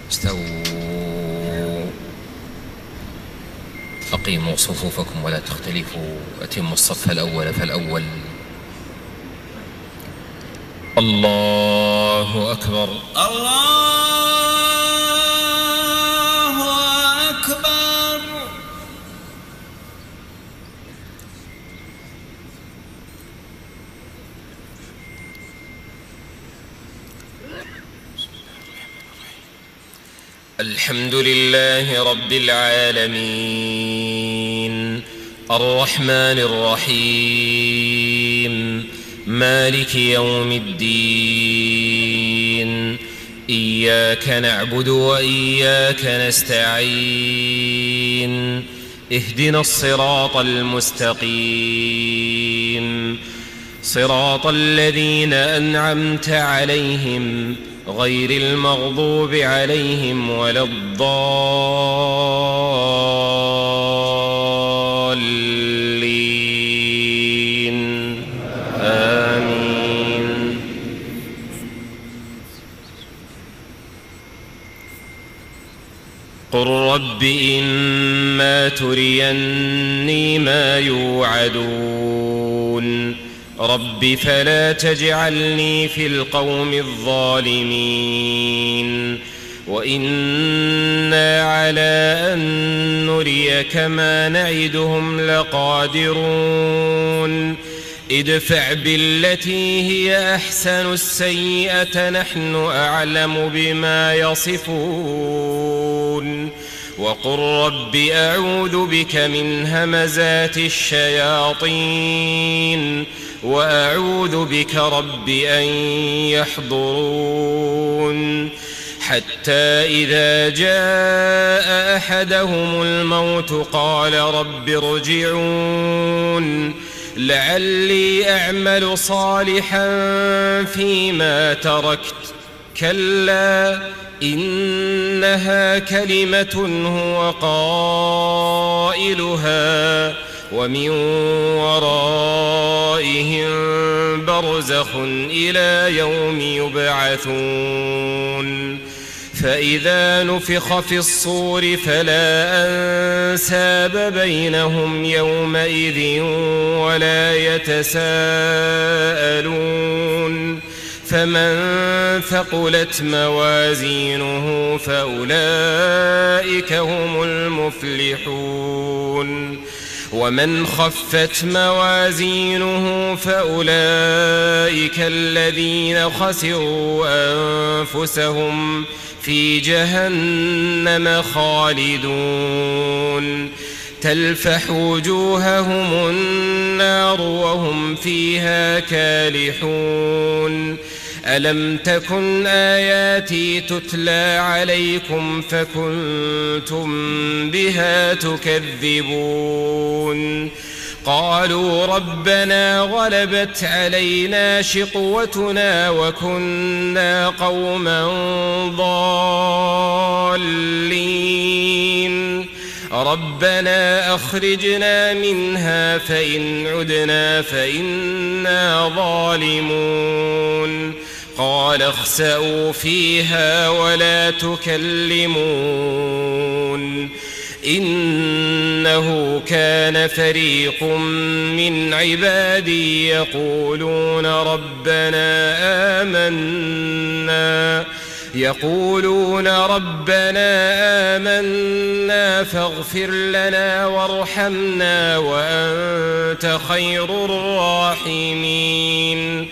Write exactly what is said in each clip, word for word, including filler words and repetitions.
استووا. أقيموا صفوفكم ولا تختلفوا. أتموا الصف الأول فالأول. الله أكبر. الله أكبر. الحمد لله رب العالمين الرحمن الرحيم مالك يوم الدين. إياك نعبد وإياك نستعين. اهدنا الصراط المستقيم صراط الذين أنعمت عليهم غير المغضوب عليهم ولا الضالين. آمين. قل رب إما تريني ما يوعدون رب فلا تجعلني في القوم الظالمين. وإنا على أن نريك ما نعدهم لقادرون. ادفع بالتي هي أحسن السيئة نحن أعلم بما يصفون. وقل رب أعوذ بك من همزات الشياطين وأعوذ بك رب أن يحضرون. حتى إذا جاء أحدهم الموت قال رب ارجعون لعلي أعمل صالحا فيما تركت. كلا إنها كلمة هو قائلها ومن ورائهم برزخ إلى يوم يبعثون. فإذا نفخ في الصور فلا أنساب بينهم يومئذ ولا يتساءلون. فمن ثقلت موازينه فأولئك هم المفلحون. ومن خفت موازينه فأولئك الذين خسروا أنفسهم في جهنم خالدون. تلفح وجوههم النار وهم فيها كالحون. ألم تكن آياتي تتلى عليكم فكنتم بها تكذبون. قالوا ربنا غلبت علينا شقوتنا وكنا قوما ضالين. ربنا أخرجنا منها فإن عدنا فإنا ظالمون. قال اخسئوا فيها ولا تكلمون. إنه كان فريق من عبادي يقولون ربنا آمنا يقولون ربنا آمنا فاغفر لنا وارحمنا وأنت خير الراحمين.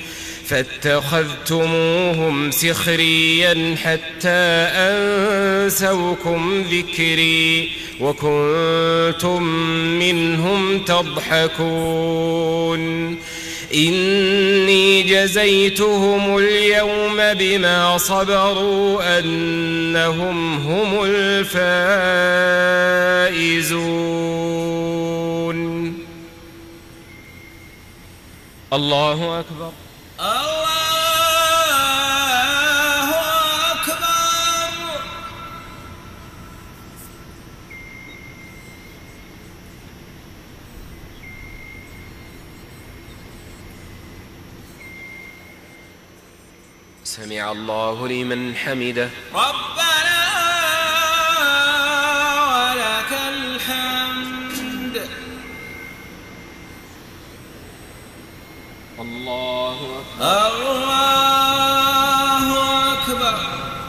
فاتخذتموهم سخريا حتى أنسوكم ذكري وكنتم منهم تضحكون. إني جزيتهم اليوم بما صبروا أنهم هم الفائزون. الله أكبر. الله أكبر. سمع الله لمن حمده. ربنا الله أكبر الله أكبر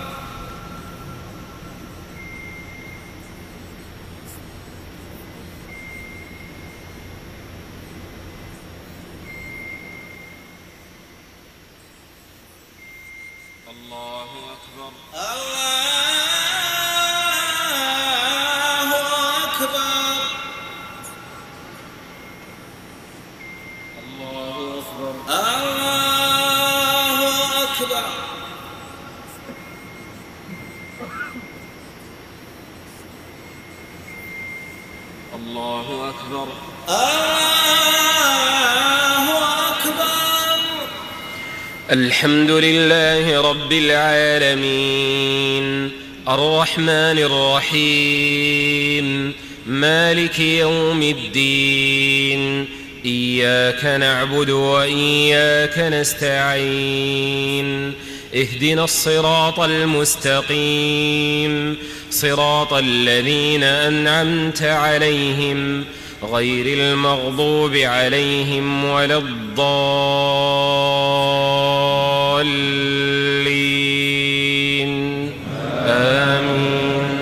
الله أكبر الله أكبر الله أكبر الله أكبر الله أكبر الله أكبر. الحمد لله رب العالمين الرحمن الرحيم مالك يوم الدين إياك نعبد وإياك نستعين اهدنا الصراط المستقيم صراط الذين أنعمت عليهم غير المغضوب عليهم ولا الضالين آمين.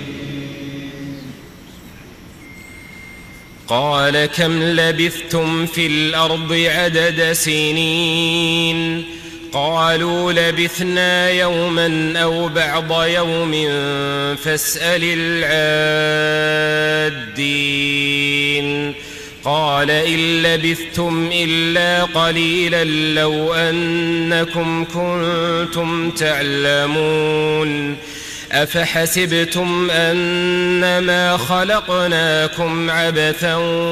قال كم لبثتم في الأرض عدد سنين قالوا لبثنا يوما أو بعض يوم فاسأل العادين قال إن لبثتم إلا قليلا لو أنكم كنتم تعلمون أفحسبتم أنما خلقناكم عبثا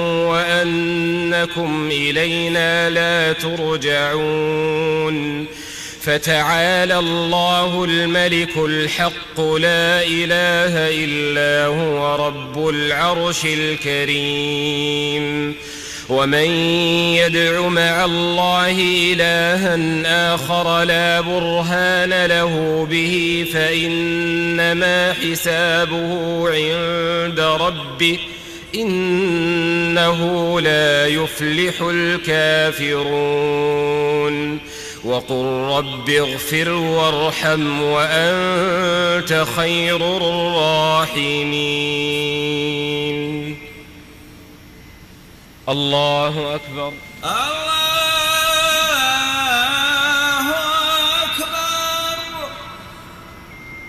وأنكم إلينا لا ترجعون فتعالى الله الملك الحق لا إله إلا هو رب العرش الكريم ومن يدع مع الله إلها آخر لا برهان له به فإنما حسابه عند ربه إنه لا يفلح الكافرون وقل رب اغفر وارحم وأنت خير الراحمين. الله أكبر الله